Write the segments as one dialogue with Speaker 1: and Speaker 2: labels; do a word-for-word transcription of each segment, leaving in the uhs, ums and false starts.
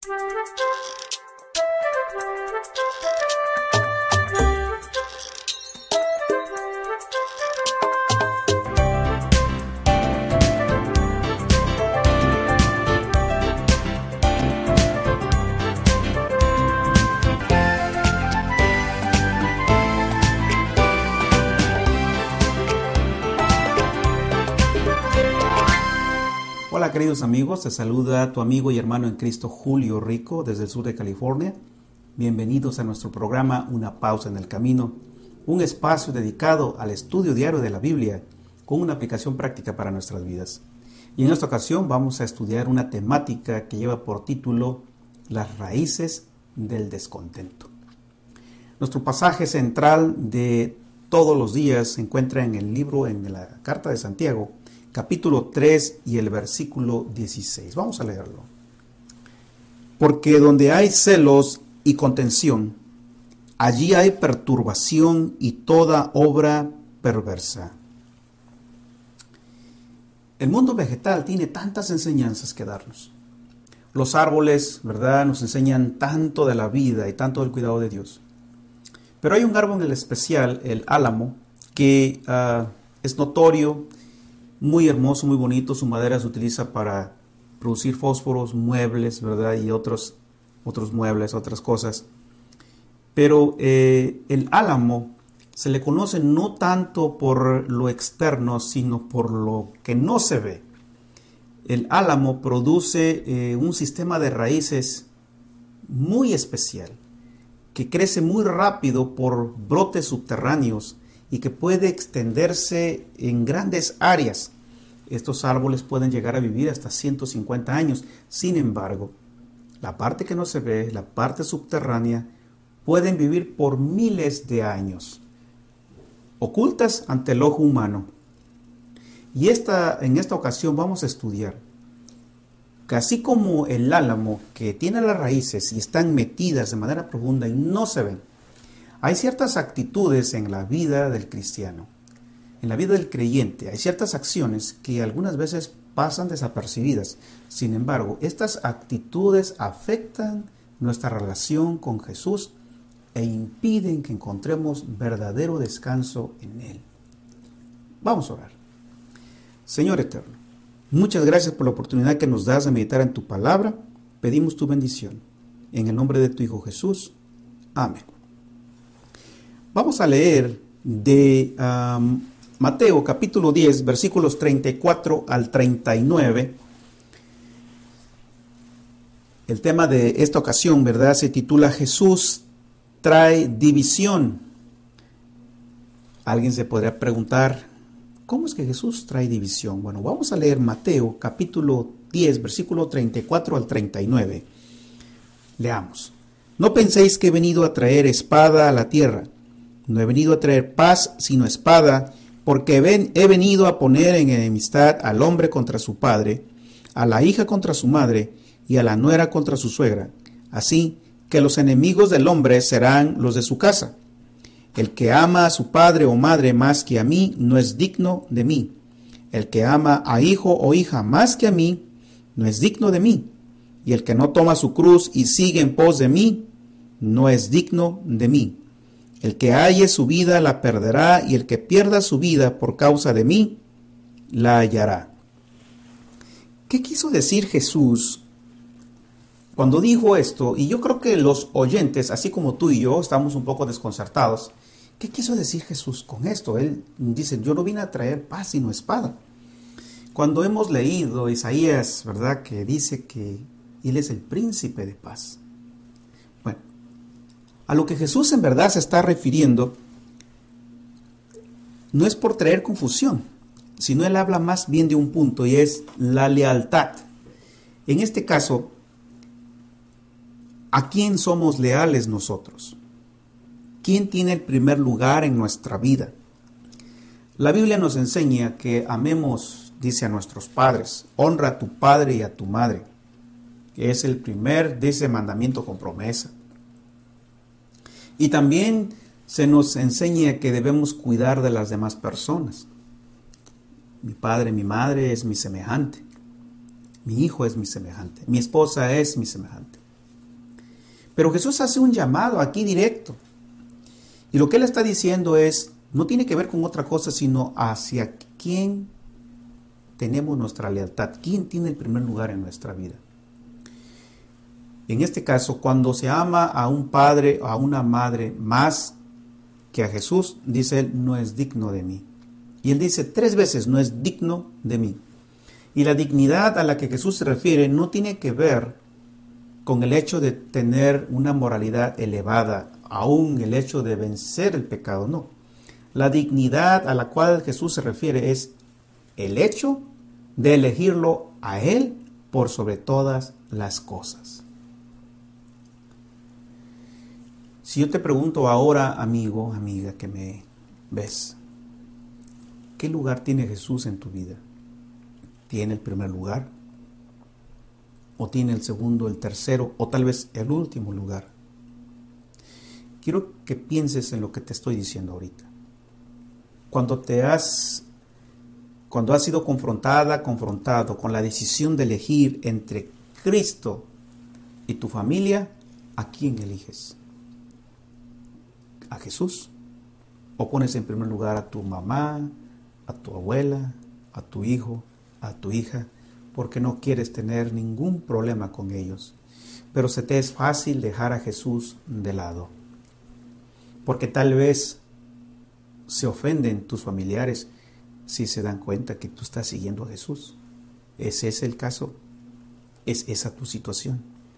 Speaker 1: Hola queridos amigos, te saluda tu amigo y hermano en Cristo Julio Rico desde el sur de California. Bienvenidos a nuestro programa Una Pausa en el Camino, un espacio dedicado al estudio diario de la Biblia con una aplicación práctica para nuestras vidas. Y en esta ocasión vamos a estudiar una temática que lleva por título Las raíces del descontento. Nuestro pasaje central de todos los días se encuentra en el libro, en la Carta de Santiago, capítulo tres y el versículo dieciséis. Vamos a leerlo. Porque donde hay celos y contención, allí hay perturbación y toda obra perversa. El mundo vegetal tiene tantas enseñanzas que darnos. Los árboles, ¿verdad?, nos enseñan tanto de la vida y tanto del cuidado de Dios. Pero hay un árbol en especial, el álamo, que uh, es notorio, muy hermoso, muy bonito. Su madera se utiliza para producir fósforos, muebles, ¿verdad? Y otros, otros muebles, otras cosas. Pero eh, el álamo se le conoce no tanto por lo externo, sino por lo que no se ve. El álamo produce eh, un sistema de raíces muy especial, que crece muy rápido por brotes subterráneos y que puede extenderse en grandes áreas. Estos árboles pueden llegar a vivir hasta ciento cincuenta años. Sin embargo, la parte que no se ve, la parte subterránea, pueden vivir por miles de años, ocultas ante el ojo humano. Y esta, en esta ocasión vamos a estudiar que así como el álamo, que tiene las raíces y están metidas de manera profunda y no se ven, hay ciertas actitudes en la vida del cristiano, en la vida del creyente. Hay ciertas acciones que algunas veces pasan desapercibidas. Sin embargo, estas actitudes afectan nuestra relación con Jesús e impiden que encontremos verdadero descanso en Él. Vamos a orar. Señor eterno, muchas gracias por la oportunidad que nos das de meditar en tu palabra. Pedimos tu bendición. En el nombre de tu Hijo Jesús. Amén. Vamos a leer de um, Mateo capítulo diez, versículos treinta y cuatro al treinta y nueve. El tema de esta ocasión, ¿verdad?, se titula Jesús trae división. Alguien se podría preguntar, ¿cómo es que Jesús trae división? Bueno, vamos a leer Mateo capítulo diez, versículo treinta y cuatro al treinta y nueve. Leamos. No penséis que he venido a traer espada a la tierra. No he venido a traer paz, sino espada, porque ven, he venido a poner en enemistad al hombre contra su padre, a la hija contra su madre, y a la nuera contra su suegra. Así que los enemigos del hombre serán los de su casa. El que ama a su padre o madre más que a mí, no es digno de mí. El que ama a hijo o hija más que a mí, no es digno de mí. Y el que no toma su cruz y sigue en pos de mí, no es digno de mí. El que halle su vida la perderá, y el que pierda su vida por causa de mí, la hallará. ¿Qué quiso decir Jesús cuando dijo esto? Y yo creo que los oyentes, así como tú y yo, estamos un poco desconcertados. ¿Qué quiso decir Jesús con esto? Él dice, yo no vine a traer paz sino espada. Cuando hemos leído Isaías, ¿verdad?, que dice que Él es el príncipe de paz. Bueno, a lo que Jesús en verdad se está refiriendo no es por traer confusión, sino Él habla más bien de un punto, y es la lealtad. En este caso, ¿a quién somos leales nosotros? ¿Quién tiene el primer lugar en nuestra vida? La Biblia nos enseña que amemos, dice, a nuestros padres. Honra a tu padre y a tu madre, que es el primer, dice, mandamiento con promesa. Y también se nos enseña que debemos cuidar de las demás personas. Mi padre, mi madre es mi semejante. Mi hijo es mi semejante. Mi esposa es mi semejante. Pero Jesús hace un llamado aquí directo. Y lo que Él está diciendo es, no tiene que ver con otra cosa, sino hacia quién tenemos nuestra lealtad, quién tiene el primer lugar en nuestra vida. En este caso, cuando se ama a un padre o a una madre más que a Jesús, dice Él, no es digno de mí. Y Él dice tres veces, no es digno de mí. Y la dignidad a la que Jesús se refiere no tiene que ver con el hecho de tener una moralidad elevada, aún el hecho de vencer el pecado, no. La dignidad a la cual Jesús se refiere es el hecho de elegirlo a Él por sobre todas las cosas. Si yo te pregunto ahora, amigo, amiga, que me ves, ¿qué lugar tiene Jesús en tu vida? ¿Tiene el primer lugar? ¿O tiene el segundo, el tercero, o tal vez el último lugar? Quiero que pienses en lo que te estoy diciendo ahorita. Cuando te has, cuando has sido confrontada, confrontado con la decisión de elegir entre Cristo y tu familia, ¿a quién eliges? ¿A Jesús? ¿O pones en primer lugar a tu mamá, a tu abuela, a tu hijo, a tu hija, porque no quieres tener ningún problema con ellos, pero se te es fácil dejar a Jesús de lado? Porque tal vez se ofenden tus familiares si se dan cuenta que tú estás siguiendo a Jesús. ¿Ese es el caso? ¿Es esa tu situación?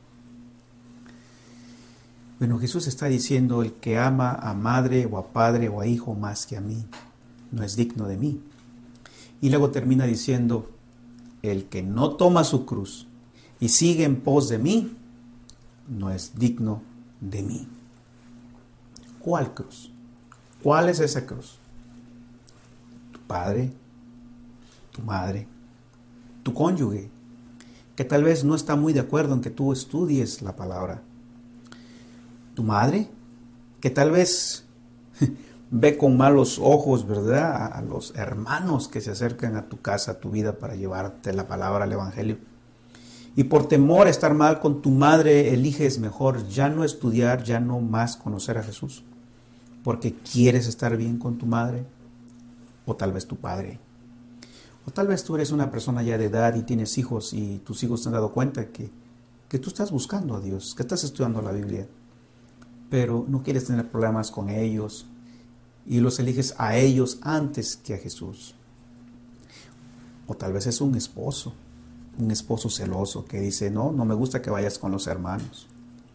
Speaker 1: Bueno, Jesús está diciendo, el que ama a madre o a padre o a hijo más que a mí, no es digno de mí. Y luego termina diciendo, el que no toma su cruz y sigue en pos de mí, no es digno de mí. ¿Cuál cruz? ¿Cuál es esa cruz? Tu padre, tu madre, tu cónyuge, que tal vez no está muy de acuerdo en que tú estudies la palabra. Tu madre, que tal vez ve con malos ojos, ¿verdad?, a los hermanos que se acercan a tu casa, a tu vida, para llevarte la palabra, el evangelio. Y por temor a estar mal con tu madre, eliges mejor ya no estudiar, ya no más conocer a Jesús, porque quieres estar bien con tu madre, o tal vez tu padre. O tal vez tú eres una persona ya de edad y tienes hijos, y tus hijos se han dado cuenta que, que tú estás buscando a Dios, que estás estudiando la Biblia, pero no quieres tener problemas con ellos, y los eliges a ellos antes que a Jesús. O tal vez es un esposo, un esposo celoso que dice, no, no me gusta que vayas con los hermanos.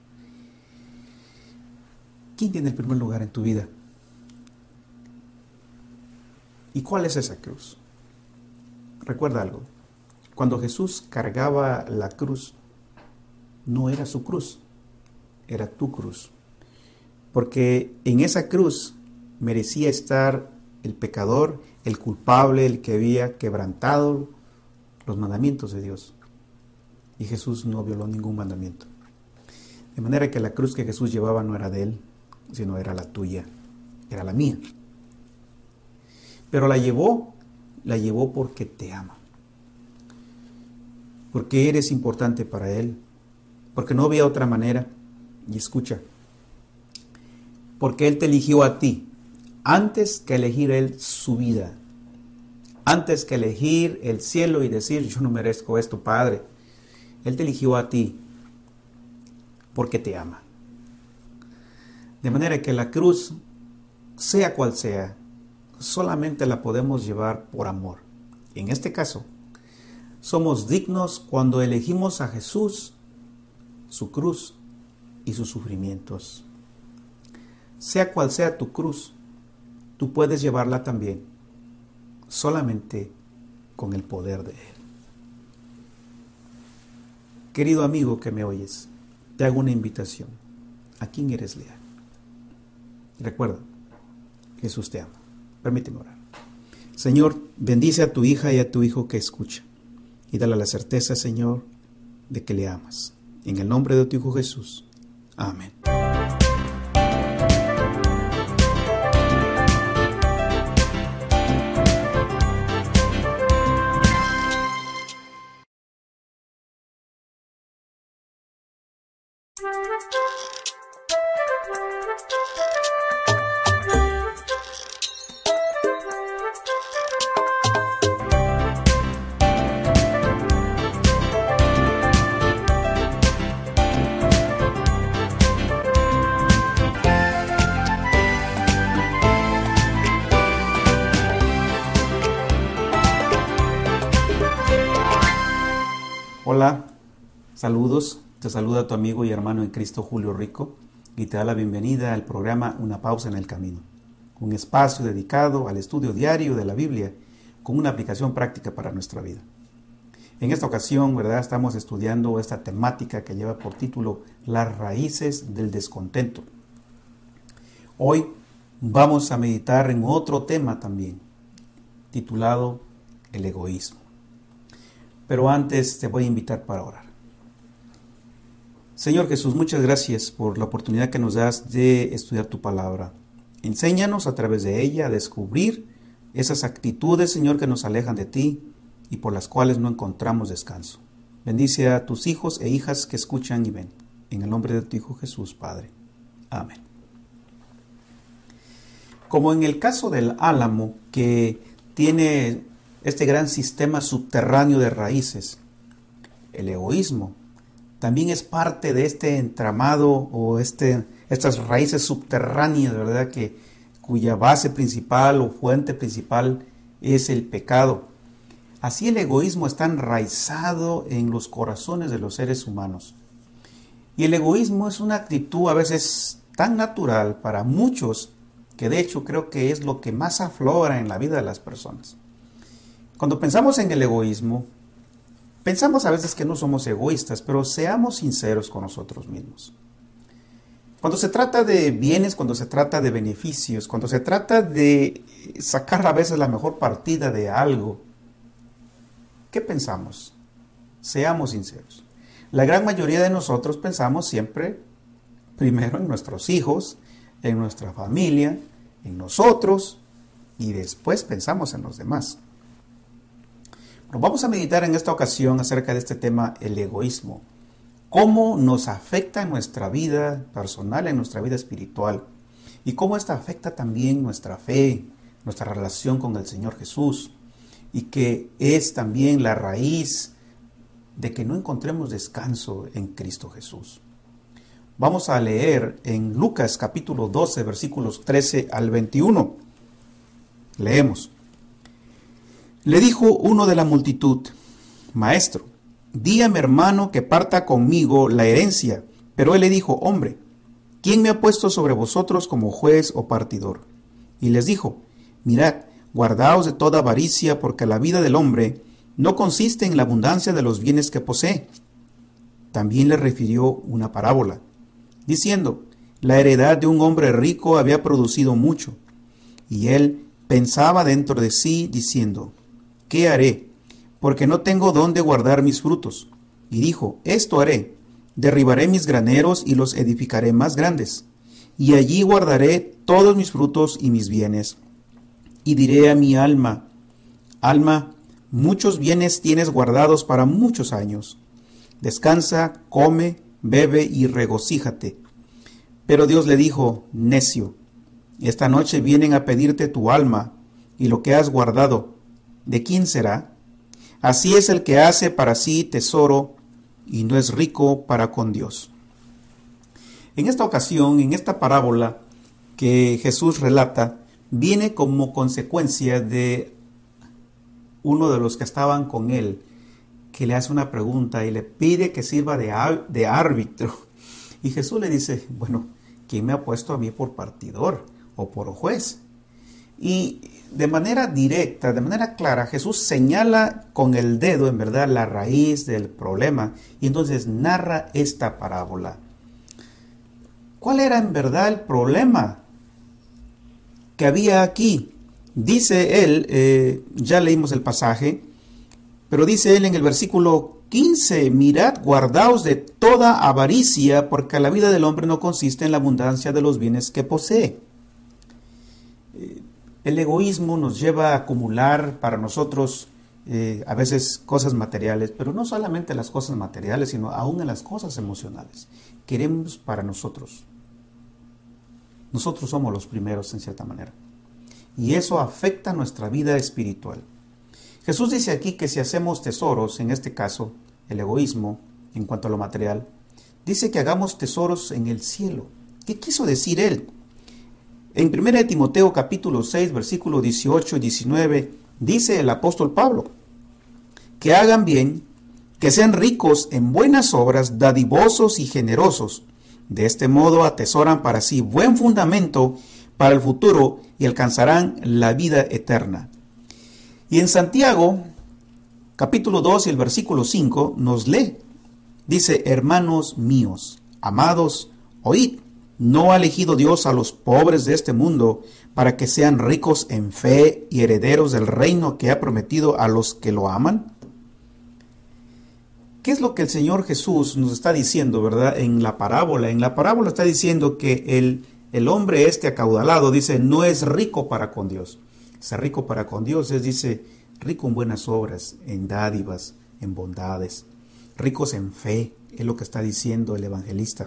Speaker 1: ¿Quién tiene el primer lugar en tu vida? ¿Y cuál es esa cruz? Recuerda algo, cuando Jesús cargaba la cruz, no era su cruz, era tu cruz. Porque en esa cruz merecía estar el pecador, el culpable, el que había quebrantado los mandamientos de Dios. Y Jesús no violó ningún mandamiento. De manera que la cruz que Jesús llevaba no era de Él, sino era la tuya, era la mía. Pero la llevó, la llevó porque te ama. Porque eres importante para Él. Porque no había otra manera. Y escucha, porque Él te eligió a ti, antes que elegir Él su vida, antes que elegir el cielo y decir, yo no merezco esto, Padre. Él te eligió a ti, porque te ama. De manera que la cruz, sea cual sea, solamente la podemos llevar por amor. En este caso, somos dignos cuando elegimos a Jesús, su cruz y sus sufrimientos. Sea cual sea tu cruz, tú puedes llevarla también, solamente con el poder de Él. Querido amigo que me oyes, te hago una invitación. ¿A quién eres leal? Recuerda, Jesús te ama. Permíteme orar. Señor, bendice a tu hija y a tu hijo que escucha, y dale la certeza, Señor, de que le amas. En el nombre de tu Hijo Jesús. Amén. Hola, saludos, te saluda tu amigo y hermano en Cristo Julio Rico y te da la bienvenida al programa Una Pausa en el Camino, un espacio dedicado al estudio diario de la Biblia con una aplicación práctica para nuestra vida. En esta ocasión, ¿verdad?, estamos estudiando esta temática que lleva por título Las raíces del descontento. Hoy vamos a meditar en otro tema también, titulado el egoísmo. Pero antes te voy a invitar para orar. Señor Jesús, muchas gracias por la oportunidad que nos das de estudiar tu palabra. Enséñanos a través de ella a descubrir esas actitudes, Señor, que nos alejan de ti y por las cuales no encontramos descanso. Bendice a tus hijos e hijas que escuchan y ven. En el nombre de tu Hijo Jesús, Padre. Amén. Como en el caso del álamo, que tiene este gran sistema subterráneo de raíces, el egoísmo también es parte de este entramado o este, estas raíces subterráneas, ¿verdad?, que, cuya base principal o fuente principal es el pecado. Así el egoísmo está enraizado en los corazones de los seres humanos. Y el egoísmo es una actitud a veces tan natural para muchos que de hecho creo que es lo que más aflora en la vida de las personas. Cuando pensamos en el egoísmo, pensamos a veces que no somos egoístas, pero seamos sinceros con nosotros mismos. Cuando se trata de bienes, cuando se trata de beneficios, cuando se trata de sacar a veces la mejor partida de algo, ¿qué pensamos? Seamos sinceros. La gran mayoría de nosotros pensamos siempre primero en nuestros hijos, en nuestra familia, en nosotros, y después pensamos en los demás. Vamos a meditar en esta ocasión acerca de este tema, el egoísmo. Cómo nos afecta en nuestra vida personal, en nuestra vida espiritual. Y cómo esta afecta también nuestra fe, nuestra relación con el Señor Jesús. Y que es también la raíz de que no encontremos descanso en Cristo Jesús. Vamos a leer en Lucas capítulo doce, versículos trece al veintiuno. Leemos. Le dijo uno de la multitud: Maestro, di a mi hermano que parta conmigo la herencia. Pero él le dijo: Hombre, ¿quién me ha puesto sobre vosotros como juez o partidor? Y les dijo: Mirad, guardaos de toda avaricia, porque la vida del hombre no consiste en la abundancia de los bienes que posee. También le refirió una parábola, diciendo: La heredad de un hombre rico había producido mucho. Y él pensaba dentro de sí, diciendo: ¿Qué haré? Porque no tengo dónde guardar mis frutos. Y dijo: Esto haré, derribaré mis graneros y los edificaré más grandes, y allí guardaré todos mis frutos y mis bienes. Y diré a mi alma: Alma, muchos bienes tienes guardados para muchos años. Descansa, come, bebe y regocíjate. Pero Dios le dijo: Necio, esta noche vienen a pedirte tu alma, y lo que has guardado, ¿de quién será? Así es el que hace para sí tesoro y no es rico para con Dios. En esta ocasión, en esta parábola que Jesús relata, viene como consecuencia de uno de los que estaban con él, que le hace una pregunta y le pide que sirva de, de árbitro. Y Jesús le dice: bueno, ¿quién me ha puesto a mí por partidor o por juez? Y de manera directa, de manera clara, Jesús señala con el dedo, en verdad, la raíz del problema. Y entonces narra esta parábola. ¿Cuál era en verdad el problema que había aquí? Dice él, eh, ya leímos el pasaje, pero dice él en el versículo quince: Mirad, guardaos de toda avaricia, porque la vida del hombre no consiste en la abundancia de los bienes que posee. Eh, El egoísmo nos lleva a acumular para nosotros eh, a veces cosas materiales, pero no solamente las cosas materiales, sino aún en las cosas emocionales. Queremos para nosotros. Nosotros somos los primeros en cierta manera. Y eso afecta nuestra vida espiritual. Jesús dice aquí que si hacemos tesoros, en este caso, el egoísmo, en cuanto a lo material, dice que hagamos tesoros en el cielo. ¿Qué quiso decir él? En primera de Timoteo capítulo seis, versículos dieciocho y diecinueve, dice el apóstol Pablo, que hagan bien, que sean ricos en buenas obras, dadivosos y generosos. De este modo atesoran para sí buen fundamento para el futuro y alcanzarán la vida eterna. Y en Santiago, capítulo dos y el versículo cinco, nos lee, dice, hermanos míos, amados, oíd, ¿no ha elegido Dios a los pobres de este mundo para que sean ricos en fe y herederos del reino que ha prometido a los que lo aman? ¿Qué es lo que el Señor Jesús nos está diciendo, verdad? En la parábola, en la parábola está diciendo que el, el hombre este acaudalado, dice, no es rico para con Dios. Ser rico para con Dios es, dice, rico en buenas obras, en dádivas, en bondades, ricos en fe, es lo que está diciendo el evangelista.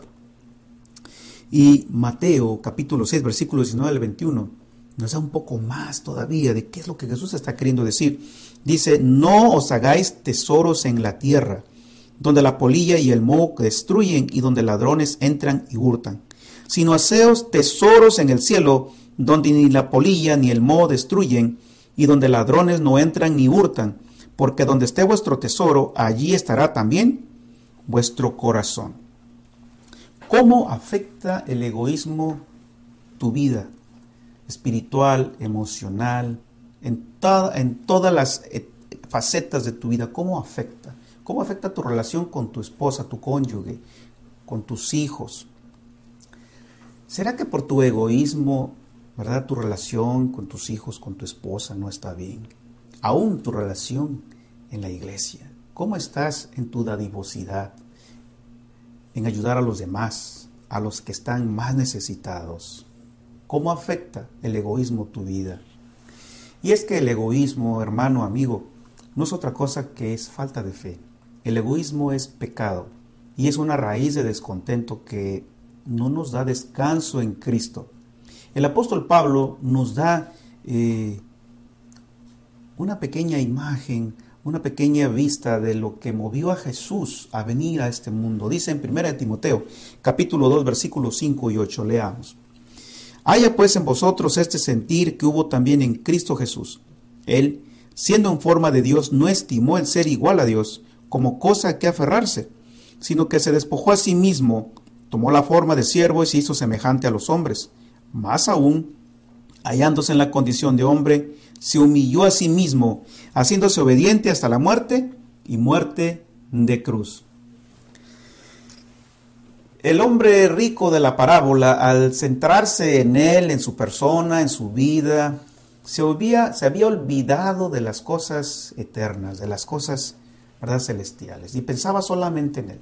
Speaker 1: Y Mateo capítulo seis, versículos diecinueve al veintiuno, nos da un poco más todavía de qué es lo que Jesús está queriendo decir. Dice, no os hagáis tesoros en la tierra, donde la polilla y el moho destruyen y donde ladrones entran y hurtan, sino haceos tesoros en el cielo, donde ni la polilla ni el moho destruyen y donde ladrones no entran ni hurtan, porque donde esté vuestro tesoro, allí estará también vuestro corazón. ¿Cómo afecta el egoísmo tu vida espiritual, emocional, en, toda, en todas las facetas de tu vida? ¿Cómo afecta? ¿Cómo afecta tu relación con tu esposa, tu cónyuge, con tus hijos? ¿Será que por tu egoísmo, verdad, tu relación con tus hijos, con tu esposa no está bien? Aún tu relación en la iglesia. ¿Cómo estás en tu dadivosidad? En ayudar a los demás, a los que están más necesitados. ¿Cómo afecta el egoísmo tu vida? Y es que el egoísmo, hermano, amigo, no es otra cosa que es falta de fe. El egoísmo es pecado y es una raíz de descontento que no nos da descanso en Cristo. El apóstol Pablo nos da eh, una pequeña imagen, una pequeña vista de lo que movió a Jesús a venir a este mundo. Dice en primera de Timoteo, capítulo dos, versículos cinco y ocho, leamos. Haya pues en vosotros este sentir que hubo también en Cristo Jesús. Él, siendo en forma de Dios, no estimó el ser igual a Dios como cosa a que aferrarse, sino que se despojó a sí mismo, tomó la forma de siervo y se hizo semejante a los hombres. Más aún, hallándose en la condición de hombre, se humilló a sí mismo, haciéndose obediente hasta la muerte y muerte de cruz. El hombre rico de la parábola, al centrarse en él, en su persona, en su vida, se había, se había olvidado de las cosas eternas, de las cosas, ¿verdad?, celestiales, y pensaba solamente en él.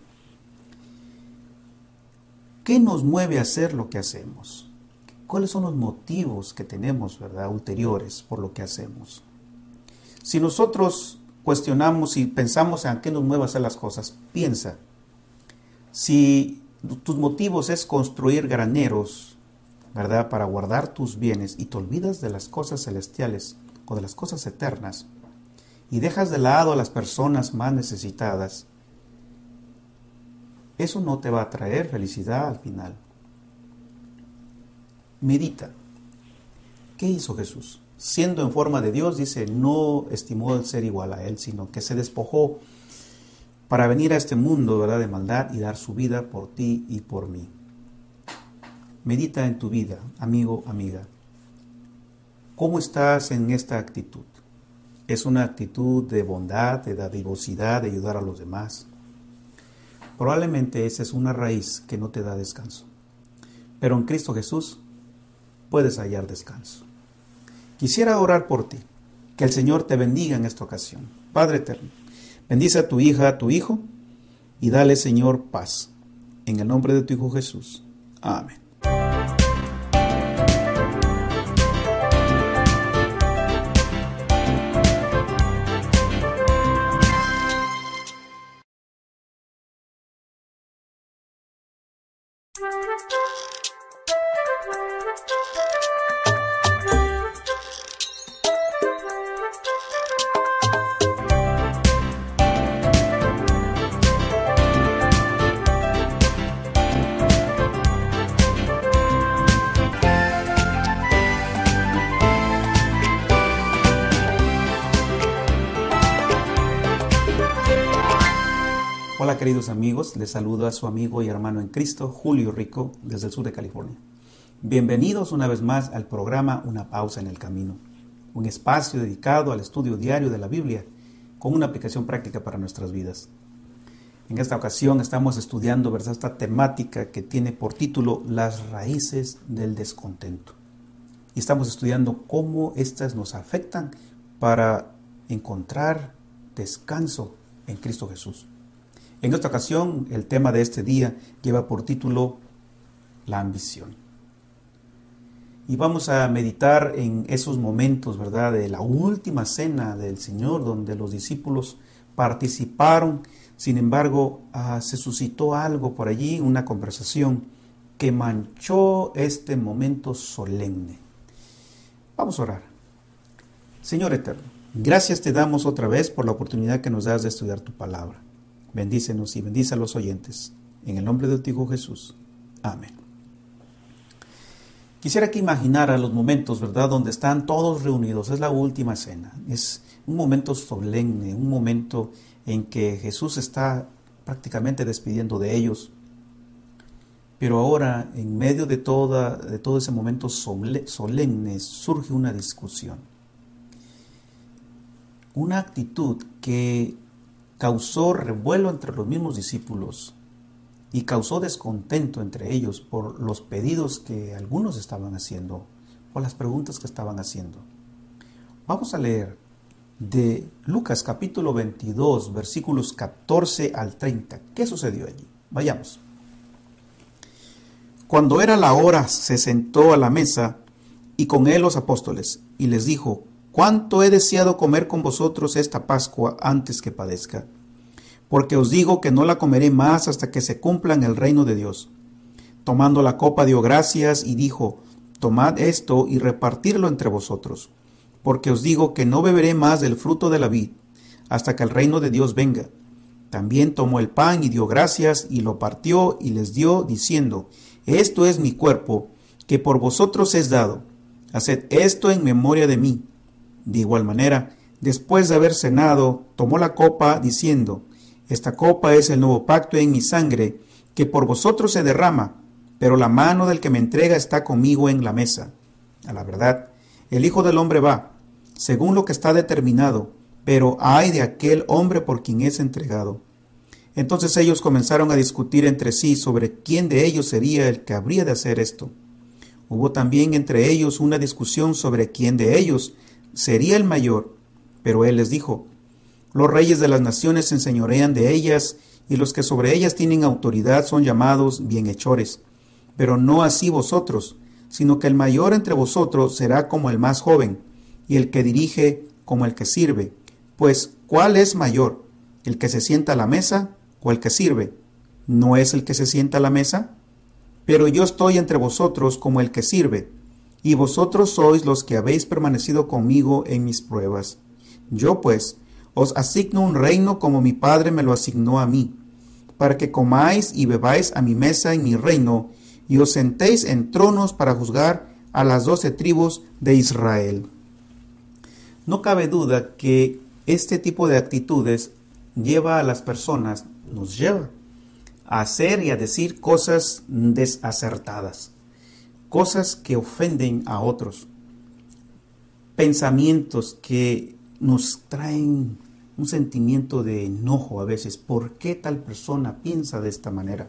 Speaker 1: ¿Qué nos mueve a hacer lo que hacemos? ¿Cuáles son los motivos que tenemos, verdad, ulteriores por lo que hacemos? Si nosotros cuestionamos y pensamos en qué nos mueve a hacer las cosas, piensa. Si tus motivos es construir graneros, ¿verdad?, para guardar tus bienes y te olvidas de las cosas celestiales o de las cosas eternas y dejas de lado a las personas más necesitadas, eso no te va a traer felicidad al final. Medita. ¿Qué hizo Jesús? Siendo en forma de Dios, dice, no estimó el ser igual a Él, sino que se despojó para venir a este mundo, ¿verdad?, de maldad y dar su vida por ti y por mí. Medita en tu vida, amigo, amiga. ¿Cómo estás en esta actitud? ¿Es una actitud de bondad, de dadivosidad, de ayudar a los demás? Probablemente esa es una raíz que no te da descanso. Pero en Cristo Jesús puedes hallar descanso. Quisiera orar por ti, que el Señor te bendiga en esta ocasión. Padre eterno, bendice a tu hija, a tu hijo, y dale, Señor, paz. En el nombre de tu Hijo Jesús. Amén. Hola queridos amigos, les saludo a su amigo y hermano en Cristo, Julio Rico, desde el sur de California. Bienvenidos una vez más al programa Una Pausa en el Camino, un espacio dedicado al estudio diario de la Biblia con una aplicación práctica para nuestras vidas. En esta ocasión estamos estudiando, ¿verdad?, esta temática que tiene por título Las raíces del descontento. Y estamos estudiando cómo éstas nos afectan para encontrar descanso en Cristo Jesús. En esta ocasión, el tema de este día lleva por título la ambición. Y vamos a meditar en esos momentos, ¿verdad?, de la última cena del Señor, donde los discípulos participaron. Sin embargo, uh, se suscitó algo por allí, una conversación que manchó este momento solemne. Vamos a orar. Señor eterno, gracias te damos otra vez por la oportunidad que nos das de estudiar tu palabra. Bendícenos y bendice a los oyentes. En el nombre de tu Hijo Jesús. Amén. Quisiera que imaginara los momentos, ¿verdad?, donde están todos reunidos. Es la última cena. Es un momento solemne, un momento en que Jesús está prácticamente despidiendo de ellos. Pero ahora, en medio de, toda, de todo ese momento solemne, surge una discusión. Una actitud que causó revuelo entre los mismos discípulos y causó descontento entre ellos por los pedidos que algunos estaban haciendo o las preguntas que estaban haciendo. Vamos a leer de Lucas capítulo veintidós, versículos catorce al treinta. ¿Qué sucedió allí? Vayamos. Cuando era la hora, se sentó a la mesa y con él los apóstoles y les dijo: ¿Cuánto he deseado comer con vosotros esta Pascua antes que padezca? Porque os digo que no la comeré más hasta que se cumpla en el reino de Dios. Tomando la copa dio gracias y dijo: Tomad esto y repartirlo entre vosotros. Porque os digo que no beberé más del fruto de la vid hasta que el reino de Dios venga. También tomó el pan y dio gracias y lo partió y les dio, diciendo: Esto es mi cuerpo, que por vosotros es dado. Haced esto en memoria de mí. De igual manera, después de haber cenado, tomó la copa, diciendo: Esta copa es el nuevo pacto en mi sangre, que por vosotros se derrama, pero la mano del que me entrega está conmigo en la mesa. A la verdad, el Hijo del Hombre va, según lo que está determinado, pero ay de aquel hombre por quien es entregado. Entonces ellos comenzaron a discutir entre sí sobre quién de ellos sería el que habría de hacer esto. Hubo también entre ellos una discusión sobre quién de ellos sería el mayor, pero él les dijo: Los reyes de las naciones se enseñorean de ellas, y los que sobre ellas tienen autoridad son llamados bienhechores. Pero no así vosotros, sino que el mayor entre vosotros será como el más joven, y el que dirige como el que sirve. Pues, ¿cuál es mayor, el que se sienta a la mesa o el que sirve? ¿No es el que se sienta a la mesa? Pero yo estoy entre vosotros como el que sirve, y vosotros sois los que habéis permanecido conmigo en mis pruebas. Yo, pues, os asigno un reino como mi Padre me lo asignó a mí, para que comáis y bebáis a mi mesa en mi reino, y os sentéis en tronos para juzgar a las doce tribus de Israel. No cabe duda que este tipo de actitudes lleva a las personas, nos lleva a hacer y a decir cosas desacertadas, cosas que ofenden a otros, pensamientos que nos traen un sentimiento de enojo a veces. ¿Por qué tal persona piensa de esta manera?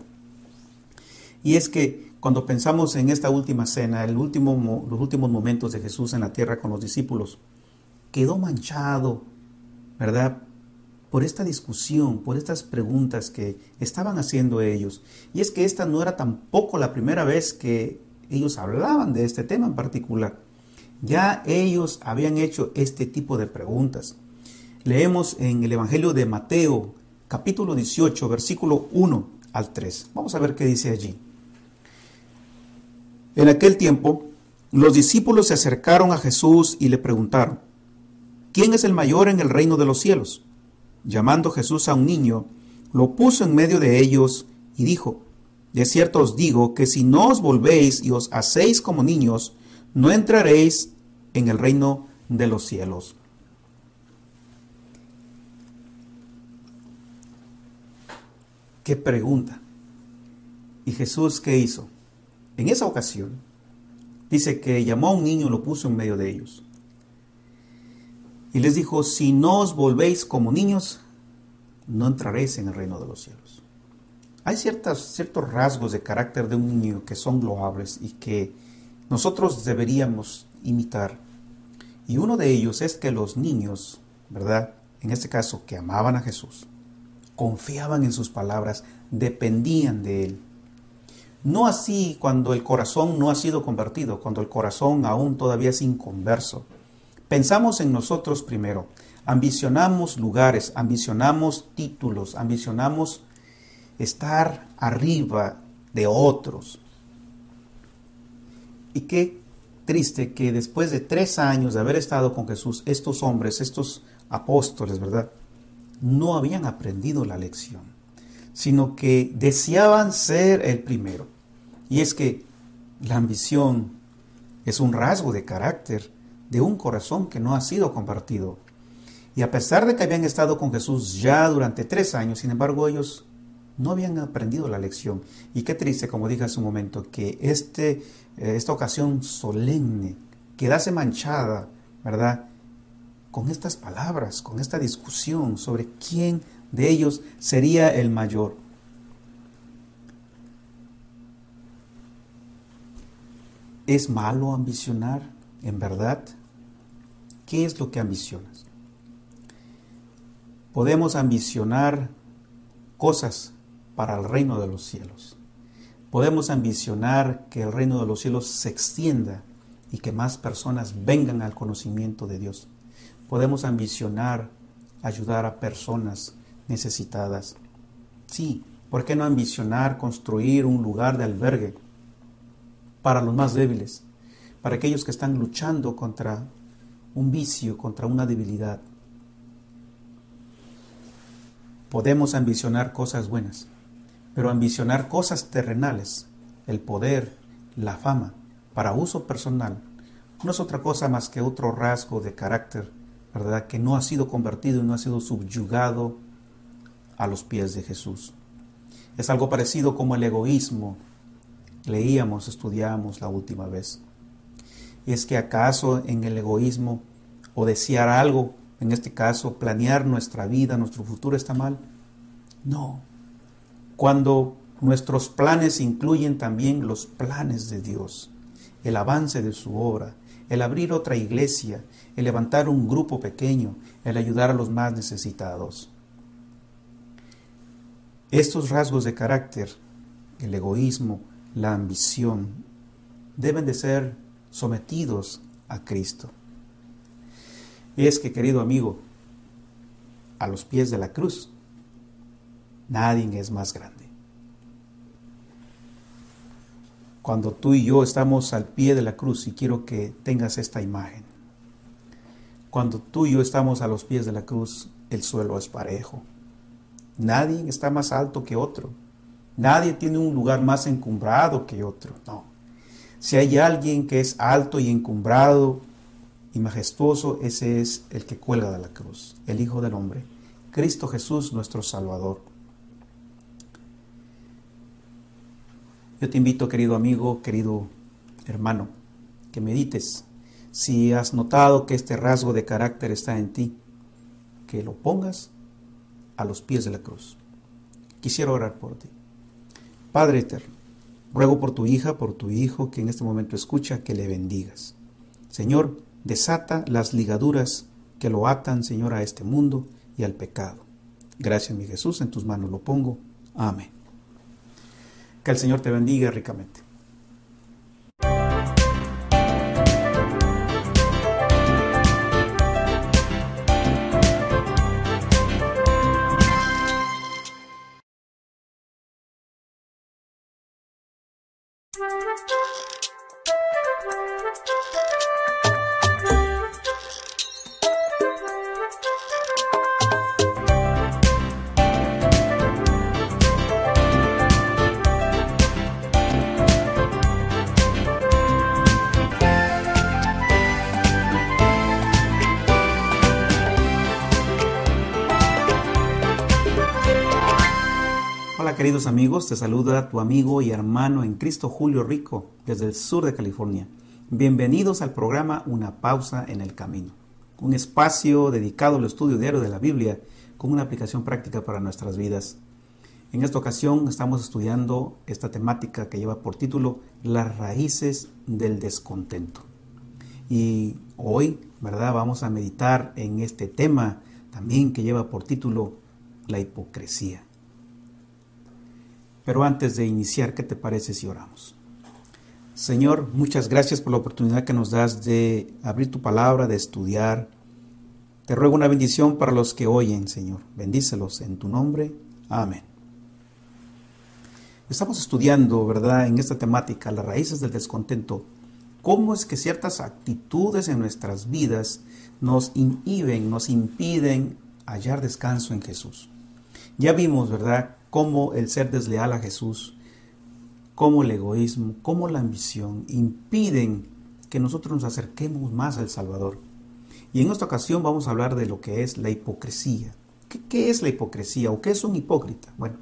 Speaker 1: Y es que cuando pensamos en esta última cena, el último, los últimos momentos de Jesús en la tierra con los discípulos, quedó manchado, ¿verdad?, por esta discusión, por estas preguntas que estaban haciendo ellos. Y es que esta no era tampoco la primera vez que ellos hablaban de este tema en particular. Ya ellos habían hecho este tipo de preguntas. Leemos en el Evangelio de Mateo, capítulo dieciocho, versículo uno al tres. Vamos a ver qué dice allí. En aquel tiempo, los discípulos se acercaron a Jesús y le preguntaron: ¿quién es el mayor en el reino de los cielos? Llamando Jesús a un niño, lo puso en medio de ellos y dijo: de cierto os digo que si no os volvéis y os hacéis como niños, no entraréis en el reino de los cielos. ¡Qué pregunta! ¿Y Jesús qué hizo? En esa ocasión, dice que llamó a un niño y lo puso en medio de ellos. Y les dijo: si no os volvéis como niños, no entraréis en el reino de los cielos. Hay ciertas, ciertos rasgos de carácter de un niño que son loables y que nosotros deberíamos imitar. Y uno de ellos es que los niños, ¿verdad?, en este caso, que amaban a Jesús, confiaban en sus palabras, dependían de Él. No así cuando el corazón no ha sido convertido, cuando el corazón aún todavía es inconverso. Pensamos en nosotros primero, ambicionamos lugares, ambicionamos títulos, ambicionamos estar arriba de otros. Y qué triste que después de tres años de haber estado con Jesús, estos hombres, estos apóstoles, ¿verdad?, no habían aprendido la lección, sino que deseaban ser el primero. Y es que la ambición es un rasgo de carácter de un corazón que no ha sido convertido. Y a pesar de que habían estado con Jesús ya durante tres años, sin embargo ellos no habían aprendido la lección. Y qué triste, como dije hace un momento, que este, esta ocasión solemne quedase manchada, ¿verdad?, con estas palabras, con esta discusión sobre quién de ellos sería el mayor. ¿Es malo ambicionar, en verdad? ¿Qué es lo que ambicionas? Podemos ambicionar cosas para el reino de los cielos. Podemos ambicionar que el reino de los cielos se extienda y que más personas vengan al conocimiento de Dios. Podemos ambicionar ayudar a personas necesitadas. Sí, ¿por qué no ambicionar construir un lugar de albergue para los más débiles, para aquellos que están luchando contra un vicio, contra una debilidad? Podemos ambicionar cosas buenas, pero ambicionar cosas terrenales, el poder, la fama, para uso personal, no es otra cosa más que otro rasgo de carácter, ¿verdad?, que no ha sido convertido y no ha sido subyugado a los pies de Jesús. Es algo parecido como el egoísmo. Leíamos, estudiamos la última vez. Y es que acaso en el egoísmo o desear algo, en este caso planear nuestra vida, nuestro futuro, está mal. No. Cuando nuestros planes incluyen también los planes de Dios, el avance de su obra, el abrir otra iglesia, el levantar un grupo pequeño, el ayudar a los más necesitados. Estos rasgos de carácter, el egoísmo, la ambición, deben de ser sometidos a Cristo. Y es que, querido amigo, a los pies de la cruz, nadie es más grande. Cuando tú y yo estamos al pie de la cruz, y quiero que tengas esta imagen, cuando tú y yo estamos a los pies de la cruz, el suelo es parejo. Nadie está más alto que otro. Nadie tiene un lugar más encumbrado que otro. No. Si hay alguien que es alto y encumbrado y majestuoso, ese es el que cuelga de la cruz, el Hijo del Hombre, Cristo Jesús, nuestro Salvador. Yo te invito, querido amigo, querido hermano, que medites. Si has notado que este rasgo de carácter está en ti, que lo pongas a los pies de la cruz. Quisiera orar por ti. Padre eterno, ruego por tu hija, por tu hijo, que en este momento escucha, que le bendigas. Señor, desata las ligaduras que lo atan, Señor, a este mundo y al pecado. Gracias, mi Jesús, en tus manos lo pongo. Amén. Que el Señor te bendiga ricamente. Hola queridos amigos, te saluda tu amigo y hermano en Cristo Julio Rico desde el sur de California. Bienvenidos al programa Una Pausa en el Camino, un espacio dedicado al estudio diario de la Biblia con una aplicación práctica para nuestras vidas. En esta ocasión estamos estudiando esta temática que lleva por título Las raíces del descontento. Y hoy, ¿verdad?, vamos a meditar en este tema también que lleva por título la hipocresía. Pero antes de iniciar, ¿qué te parece si oramos? Señor, muchas gracias por la oportunidad que nos das de abrir tu palabra, de estudiar. Te ruego una bendición para los que oyen, Señor. Bendícelos en tu nombre. Amén. Estamos estudiando, ¿verdad?, en esta temática, las raíces del descontento. Cómo es que ciertas actitudes en nuestras vidas nos inhiben, nos impiden hallar descanso en Jesús. Ya vimos, ¿verdad?, cómo el ser desleal a Jesús, cómo el egoísmo, cómo la ambición impiden que nosotros nos acerquemos más al Salvador. Y en esta ocasión vamos a hablar de lo que es la hipocresía. ¿Qué, qué es la hipocresía o qué es un hipócrita? Bueno,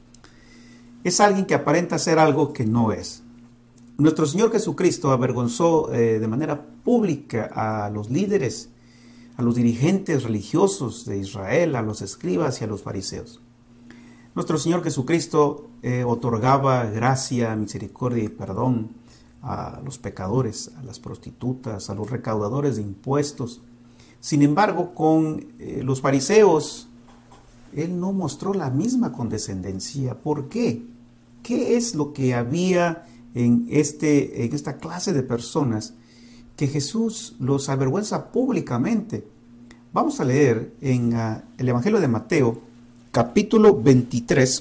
Speaker 1: es alguien que aparenta ser algo que no es. Nuestro Señor Jesucristo avergonzó eh, de manera pública a los líderes, a los dirigentes religiosos de Israel, a los escribas y a los fariseos. Nuestro Señor Jesucristo eh, otorgaba gracia, misericordia y perdón a los pecadores, a las prostitutas, a los recaudadores de impuestos. Sin embargo, con eh, los fariseos, Él no mostró la misma condescendencia. ¿Por qué? ¿Qué es lo que había en, este, en esta clase de personas que Jesús los avergüenza públicamente? Vamos a leer en uh, el Evangelio de Mateo, capítulo veintitrés,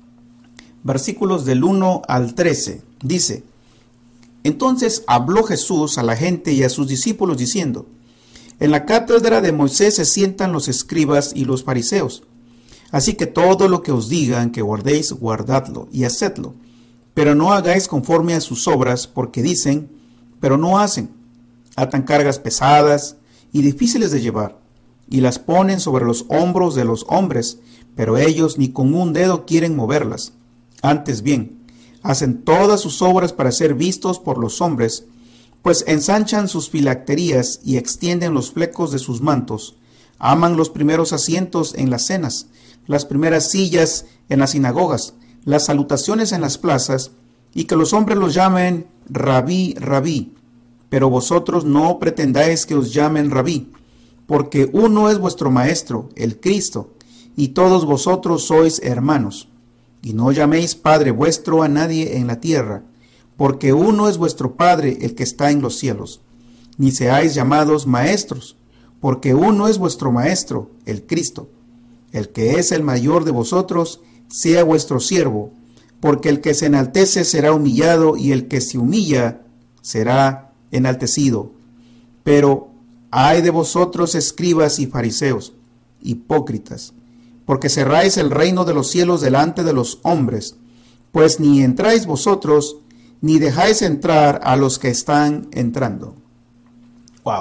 Speaker 1: versículos del uno al trece, dice: Entonces habló Jesús a la gente y a sus discípulos diciendo: En la cátedra de Moisés se sientan los escribas y los fariseos. Así que todo lo que os digan que guardéis, guardadlo y hacedlo. Pero no hagáis conforme a sus obras, porque dicen, pero no hacen. Atan cargas pesadas y difíciles de llevar, y las ponen sobre los hombros de los hombres, pero ellos ni con un dedo quieren moverlas. Antes bien, hacen todas sus obras para ser vistos por los hombres, pues ensanchan sus filacterías y extienden los flecos de sus mantos. Aman los primeros asientos en las cenas, las primeras sillas en las sinagogas, las salutaciones en las plazas, y que los hombres los llamen Rabí, Rabí. Pero vosotros no pretendáis que os llamen Rabí, porque uno es vuestro Maestro, el Cristo, y todos vosotros sois hermanos. Y no llaméis Padre vuestro a nadie en la tierra, porque uno es vuestro Padre, el que está en los cielos. Ni seáis llamados maestros, porque uno es vuestro Maestro, el Cristo. El que es el mayor de vosotros, sea vuestro siervo, porque el que se enaltece será humillado, y el que se humilla será enaltecido. Pero ay de vosotros, escribas y fariseos, hipócritas, porque cerráis el reino de los cielos delante de los hombres, pues ni entráis vosotros, ni dejáis entrar a los que están entrando. Wow.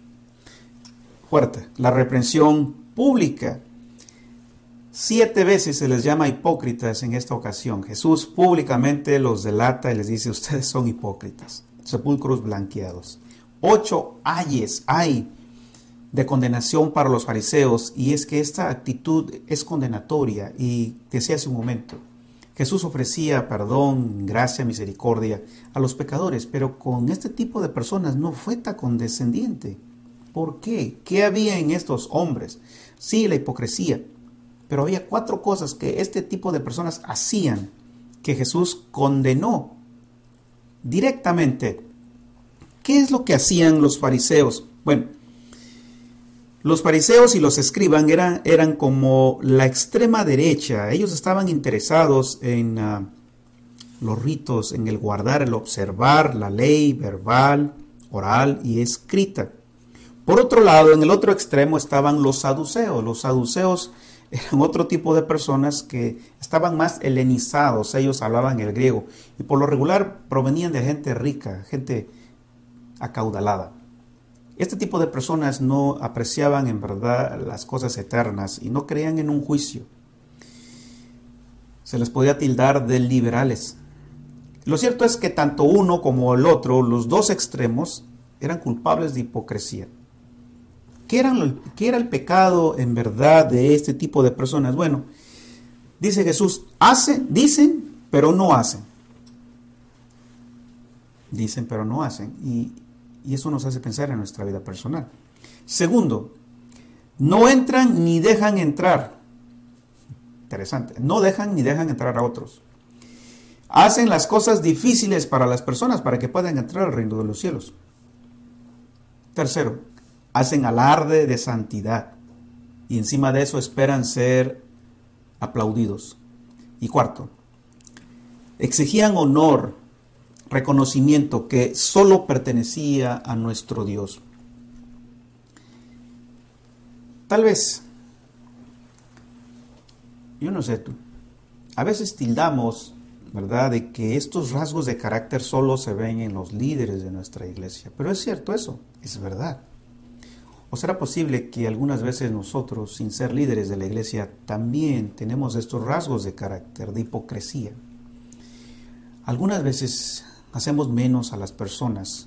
Speaker 1: Fuerte. La reprensión pública. Siete veces se les llama hipócritas en esta ocasión. Jesús públicamente los delata y les dice: ustedes son hipócritas, sepulcros blanqueados. Ocho ayes hay de condenación para los fariseos, y es que esta actitud es condenatoria. Y decía hace un momento, Jesús ofrecía perdón, gracia, misericordia a los pecadores, pero con este tipo de personas no fue tan condescendiente. ¿Por qué? ¿Qué había en estos hombres? Sí, la hipocresía, pero había cuatro cosas que este tipo de personas hacían que Jesús condenó directamente. ¿Qué es lo que hacían los fariseos? Bueno, los fariseos y los escribas eran, eran como la extrema derecha. Ellos estaban interesados en uh, los ritos, en el guardar, el observar la ley verbal, oral y escrita. Por otro lado, en el otro extremo estaban los saduceos. Los saduceos eran otro tipo de personas que estaban más helenizados. Ellos hablaban el griego y por lo regular provenían de gente rica, gente acaudalada. Este tipo de personas no apreciaban en verdad las cosas eternas y no creían en un juicio. Se les podía tildar de liberales. Lo cierto es que tanto uno como el otro, los dos extremos, eran culpables de hipocresía. ¿Qué era, qué era el pecado en verdad de este tipo de personas? Bueno, dice Jesús, hacen, dicen, pero no hacen. Dicen, pero no hacen. Y, y eso nos hace pensar en nuestra vida personal. Segundo, no entran ni dejan entrar. Interesante. No dejan ni dejan entrar a otros. Hacen las cosas difíciles para las personas para que puedan entrar al reino de los cielos. Tercero, hacen alarde de santidad y encima de eso esperan ser aplaudidos. Y cuarto, exigían honor, reconocimiento que solo pertenecía a nuestro Dios. Tal vez, yo no sé tú, a veces tildamos, ¿verdad?, de que estos rasgos de carácter solo se ven en los líderes de nuestra iglesia. Pero es cierto eso, es verdad. ¿O será posible que algunas veces nosotros, sin ser líderes de la iglesia, también tenemos estos rasgos de carácter, de hipocresía? Algunas veces hacemos menos a las personas.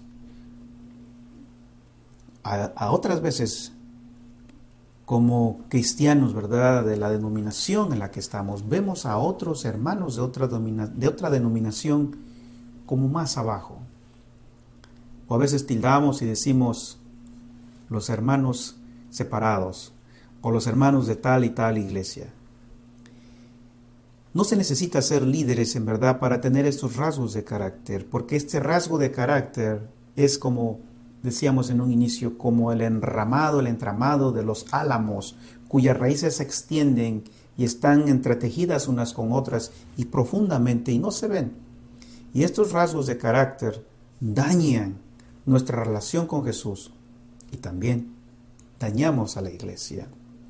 Speaker 1: A, a otras veces, como cristianos, ¿verdad?, de la denominación en la que estamos, vemos a otros hermanos de otra, domina, de otra denominación como más abajo. O a veces tildamos y decimos los hermanos separados o los hermanos de tal y tal iglesia. No se necesita ser líderes en verdad para tener estos rasgos de carácter, porque este rasgo de carácter es, como decíamos en un inicio, como el enramado, el entramado de los álamos, cuyas raíces se extienden y están entretejidas unas con otras y profundamente y no se ven. Y estos rasgos de carácter dañan nuestra relación con Jesús y también dañamos a la iglesia.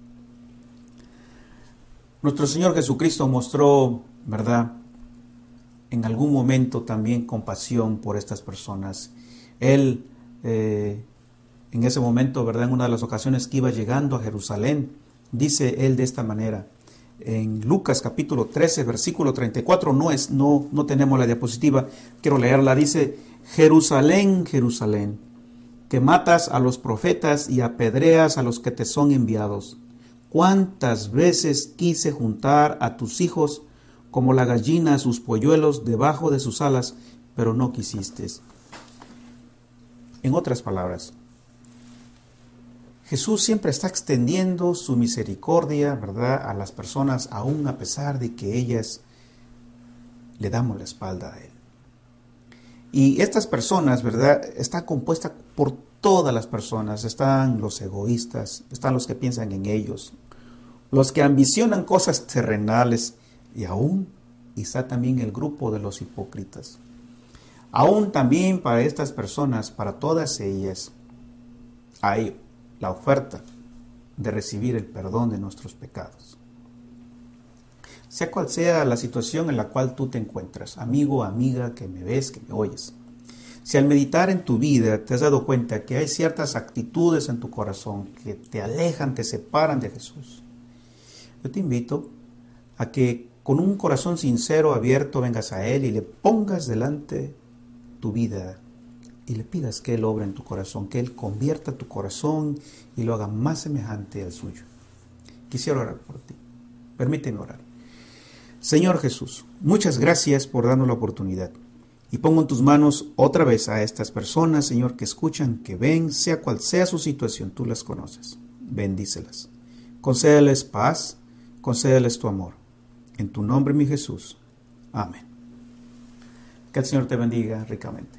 Speaker 1: Nuestro Señor Jesucristo mostró, ¿verdad?, en algún momento también compasión por estas personas. Él, eh, en ese momento, ¿verdad?, en una de las ocasiones que iba llegando a Jerusalén, dice él de esta manera, en Lucas capítulo trece, versículo treinta y cuatro, no, es, no, no tenemos la diapositiva, quiero leerla, dice, Jerusalén, Jerusalén, que matas a los profetas y apedreas a los que te son enviados. ¿Cuántas veces quise juntar a tus hijos como la gallina a sus polluelos debajo de sus alas, pero no quisiste? En otras palabras, Jesús siempre está extendiendo su misericordia, ¿verdad?, a las personas, aún a pesar de que ellas le damos la espalda a Él. Y estas personas, ¿verdad?, está compuesta por todas las personas. Están los egoístas, están los que piensan en ellos, los que ambicionan cosas terrenales y aún está también el grupo de los hipócritas. Aún también para estas personas, para todas ellas, hay la oferta de recibir el perdón de nuestros pecados. Sea cual sea la situación en la cual tú te encuentras, amigo, amiga, que me ves, que me oyes. Si al meditar en tu vida te has dado cuenta que hay ciertas actitudes en tu corazón que te alejan, te separan de Jesús, yo te invito a que con un corazón sincero, abierto, vengas a Él y le pongas delante tu vida y le pidas que Él obre en tu corazón, que Él convierta tu corazón y lo haga más semejante al suyo. Quisiera orar por ti. Permíteme orar. Señor Jesús, muchas gracias por darnos la oportunidad. Y pongo en tus manos otra vez a estas personas, Señor, que escuchan, que ven, sea cual sea su situación, tú las conoces. Bendícelas. Concédeles paz, concédeles tu amor. En tu nombre, mi Jesús. Amén. Que el Señor te bendiga ricamente.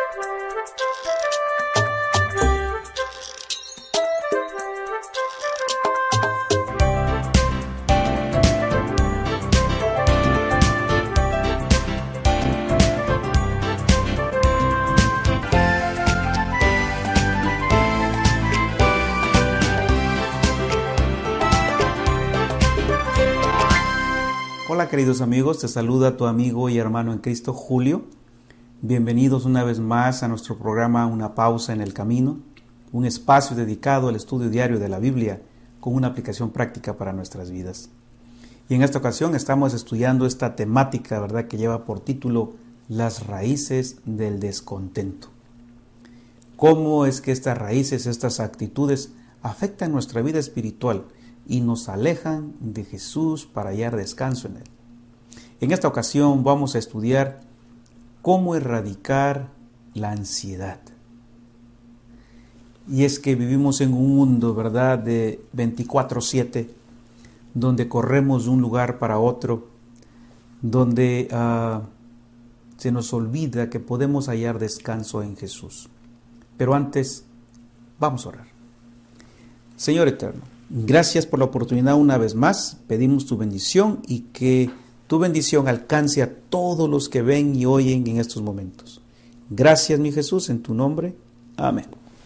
Speaker 1: Hola queridos amigos, te saluda tu amigo y hermano en Cristo, Julio. Bienvenidos una vez más a nuestro programa Una Pausa en el Camino, un espacio dedicado al estudio diario de la Biblia con una aplicación práctica para nuestras vidas. Y en esta ocasión estamos estudiando esta temática, ¿verdad?, que lleva por título Las raíces del descontento. ¿Cómo es que estas raíces, estas actitudes afectan nuestra vida espiritual y nos alejan de Jesús para hallar descanso en Él? En esta ocasión vamos a estudiar cómo erradicar la ansiedad. Y es que vivimos en un mundo, ¿verdad?, de veinticuatro siete, donde corremos de un lugar para otro, donde uh, se nos olvida que podemos hallar descanso en Jesús. Pero antes, vamos a orar. Señor eterno, gracias por la oportunidad una vez más. Pedimos tu bendición y que tu bendición alcance a todos los que ven y oyen en estos momentos. Gracias, mi Jesús, en tu nombre. Amén.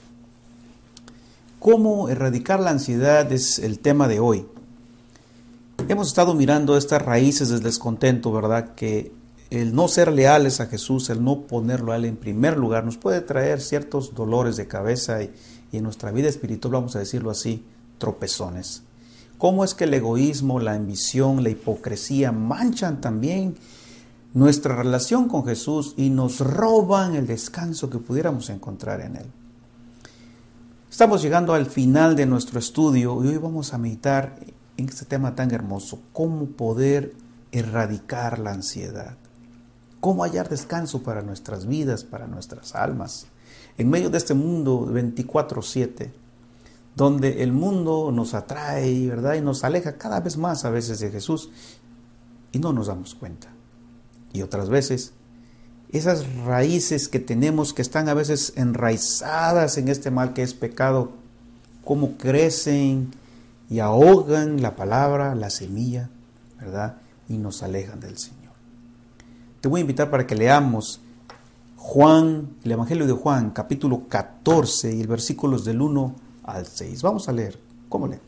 Speaker 1: ¿Cómo erradicar la ansiedad? Es el tema de hoy. Hemos estado mirando estas raíces del descontento, ¿verdad? Que el no ser leales a Jesús, el no ponerlo a Él en primer lugar, nos puede traer ciertos dolores de cabeza y, y en nuestra vida espiritual, vamos a decirlo así, tropezones. ¿Cómo es que el egoísmo, la ambición, la hipocresía manchan también nuestra relación con Jesús y nos roban el descanso que pudiéramos encontrar en Él? Estamos llegando al final de nuestro estudio y hoy vamos a meditar en este tema tan hermoso, cómo poder erradicar la ansiedad, cómo hallar descanso para nuestras vidas, para nuestras almas, en medio de este mundo veinticuatro siete, donde el mundo nos atrae, ¿verdad?, y nos aleja cada vez más a veces de Jesús y no nos damos cuenta. Y otras veces, esas raíces que tenemos que están a veces enraizadas en este mal que es pecado, cómo crecen y ahogan la palabra, la semilla, ¿verdad?, y nos alejan del Señor. Te voy a invitar para que leamos Juan, el Evangelio de Juan, capítulo catorce y el versículos del uno al seis. Vamos a leer. ¿Cómo lee?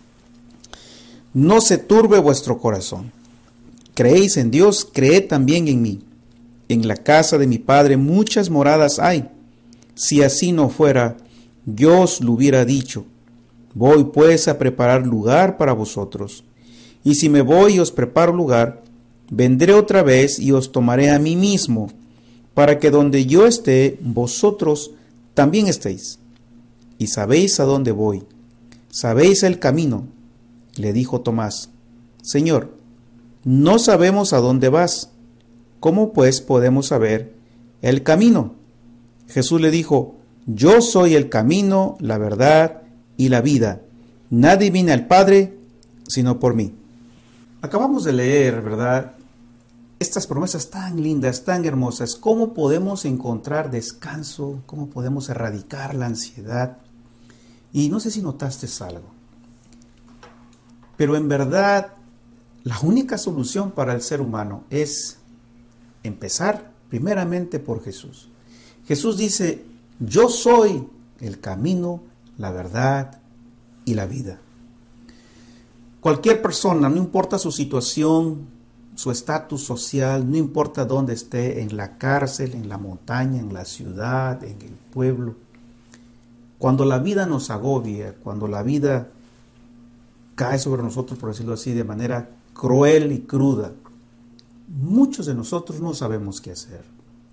Speaker 1: No se turbe vuestro corazón. Creéis en Dios, creed también en mí. En la casa de mi Padre muchas moradas hay. Si así no fuera, yo os lo hubiera dicho. Voy pues a preparar lugar para vosotros. Y si me voy y os preparo lugar, vendré otra vez y os tomaré a mí mismo, para que donde yo esté, vosotros también estéis. Y sabéis a dónde voy, sabéis el camino. Le dijo Tomás: Señor, no sabemos a dónde vas. ¿Cómo pues podemos saber el camino? Jesús le dijo: Yo soy el camino, la verdad y la vida. Nadie viene al Padre sino por mí. Acabamos de leer, ¿verdad?, estas promesas tan lindas, tan hermosas. ¿Cómo podemos encontrar descanso? ¿Cómo podemos erradicar la ansiedad? Y no sé si notaste algo, pero en verdad la única solución para el ser humano es empezar primeramente por Jesús. Jesús dice: yo soy el camino, la verdad y la vida. Cualquier persona, no importa su situación, su estatus social, no importa dónde esté, en la cárcel, en la montaña, en la ciudad, en el pueblo, cuando la vida nos agobia, cuando la vida cae sobre nosotros, por decirlo así, de manera cruel y cruda, muchos de nosotros no sabemos qué hacer.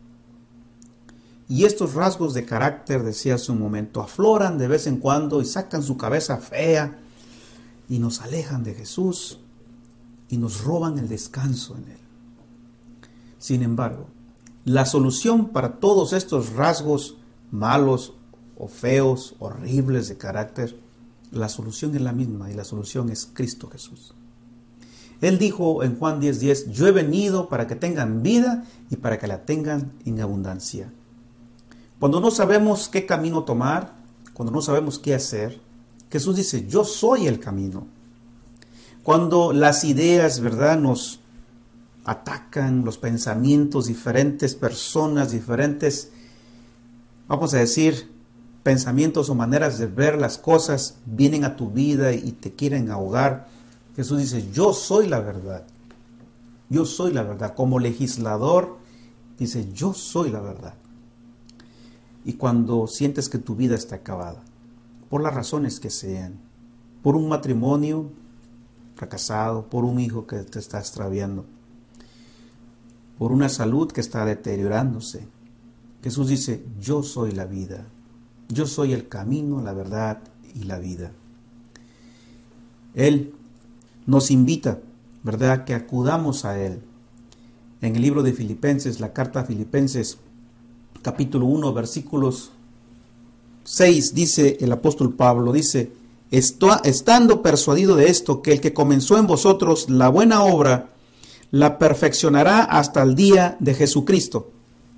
Speaker 1: Y estos rasgos de carácter, decía hace un momento, afloran de vez en cuando y sacan su cabeza fea y nos alejan de Jesús y nos roban el descanso en Él. Sin embargo, la solución para todos estos rasgos malos o feos, horribles de carácter, la solución es la misma y la solución es Cristo Jesús. Él dijo en Juan diez diez, yo he venido para que tengan vida y para que la tengan en abundancia. Cuando no sabemos qué camino tomar, cuando no sabemos qué hacer, Jesús dice, yo soy el camino. Cuando las ideas, ¿verdad?, nos atacan, los pensamientos, diferentes personas, diferentes, vamos a decir, pensamientos o maneras de ver las cosas vienen a tu vida y te quieren ahogar, Jesús dice, yo soy la verdad. Yo soy la verdad. Como legislador, dice, yo soy la verdad. Y cuando sientes que tu vida está acabada, por las razones que sean, por un matrimonio fracasado, por un hijo que te está extraviando, por una salud que está deteriorándose, Jesús dice, yo soy la vida. Yo soy el camino, la verdad y la vida. Él nos invita, ¿verdad?, que acudamos a Él. En el libro de Filipenses, la carta a Filipenses, capítulo uno, versículos seis, dice el apóstol Pablo, dice, estando persuadido de esto, que el que comenzó en vosotros la buena obra, la perfeccionará hasta el día de Jesucristo.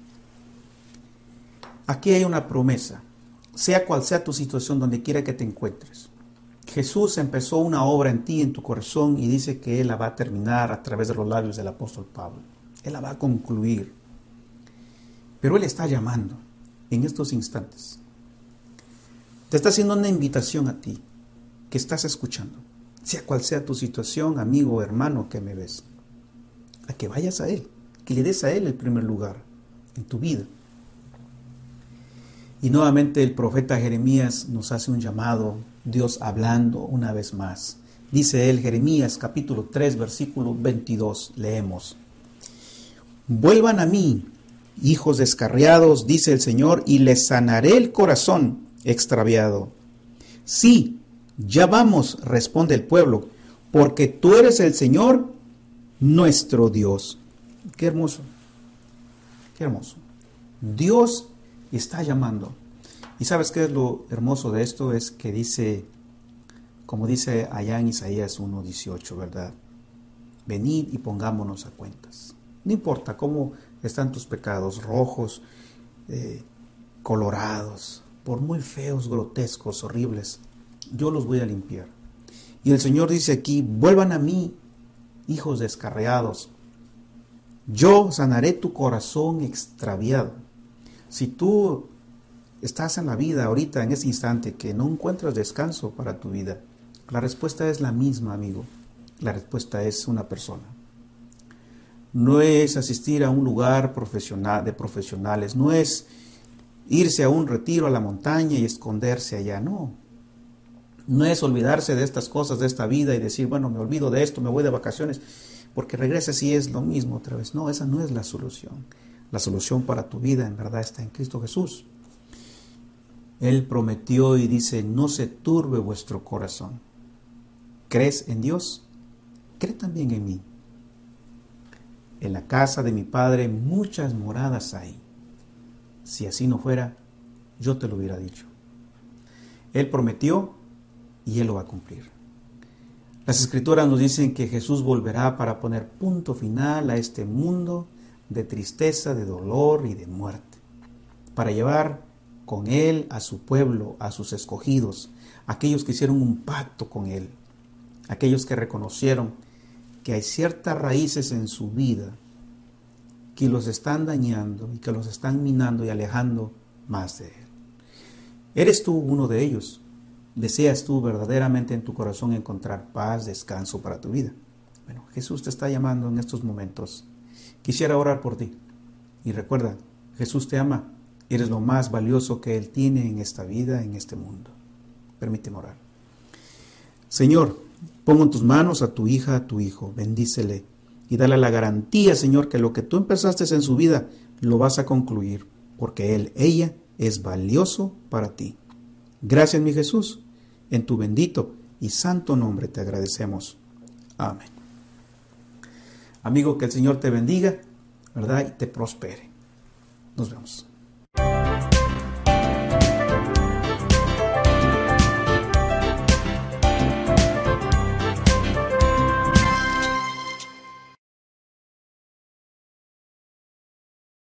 Speaker 1: Aquí hay una promesa, sea cual sea tu situación, donde quiera que te encuentres. Jesús empezó una obra en ti, en tu corazón, y dice que Él la va a terminar a través de los labios del apóstol Pablo. Él la va a concluir. Pero Él está llamando en estos instantes. Te está haciendo una invitación a ti, que estás escuchando, sea cual sea tu situación, amigo o hermano que me ves, a que vayas a Él, que le des a Él el primer lugar en tu vida. Y nuevamente el profeta Jeremías nos hace un llamado, Dios hablando una vez más. Dice él, Jeremías capítulo tres, versículo veintidós, leemos. Vuelvan a mí, hijos descarriados, dice el Señor, y les sanaré el corazón extraviado. Sí, ya vamos, responde el pueblo, porque tú eres el Señor, nuestro Dios. Qué hermoso, qué hermoso. Dios está llamando. ¿Y sabes qué es lo hermoso de esto? Es que dice, como dice allá en Isaías uno dieciocho, ¿verdad? Venid y pongámonos a cuentas. No importa cómo están tus pecados, rojos, eh, colorados, por muy feos, grotescos, horribles, yo los voy a limpiar. Y el Señor dice aquí, vuelvan a mí, hijos descarriados. Yo sanaré tu corazón extraviado. Si tú estás en la vida ahorita, en ese instante, que no encuentras descanso para tu vida, la respuesta es la misma, amigo. La respuesta es una persona. No es asistir a un lugar profesional, de profesionales, no es irse a un retiro a la montaña y esconderse allá, no. No es olvidarse de estas cosas, de esta vida y decir, bueno, me olvido de esto, me voy de vacaciones, porque regreses y es lo mismo otra vez. No, esa no es la solución. La solución para tu vida en verdad está en Cristo Jesús. Él prometió y dice, no se turbe vuestro corazón. ¿Crees en Dios? Cree también en mí. En la casa de mi Padre muchas moradas hay. Si así no fuera, yo te lo hubiera dicho. Él prometió y Él lo va a cumplir. Las Escrituras nos dicen que Jesús volverá para poner punto final a este mundo de tristeza, de dolor y de muerte, para llevar con Él a su pueblo, a sus escogidos, aquellos que hicieron un pacto con Él, aquellos que reconocieron que hay ciertas raíces en su vida que los están dañando y que los están minando y alejando más de Él. ¿Eres tú uno de ellos? ¿Deseas tú verdaderamente en tu corazón encontrar paz, descanso para tu vida? Bueno, Jesús te está llamando en estos momentos. Quisiera orar por ti. Y recuerda, Jesús te ama. Eres lo más valioso que Él tiene en esta vida, en este mundo. Permíteme orar. Señor, pongo en tus manos a tu hija, a tu hijo. Bendícele y dale la garantía, Señor, que lo que tú empezaste en su vida lo vas a concluir, porque Él, ella, es valioso para ti. Gracias, mi Jesús. En tu bendito y santo nombre te agradecemos. Amén. Amigo, que el Señor te bendiga, ¿verdad? Y te prospere. Nos vemos.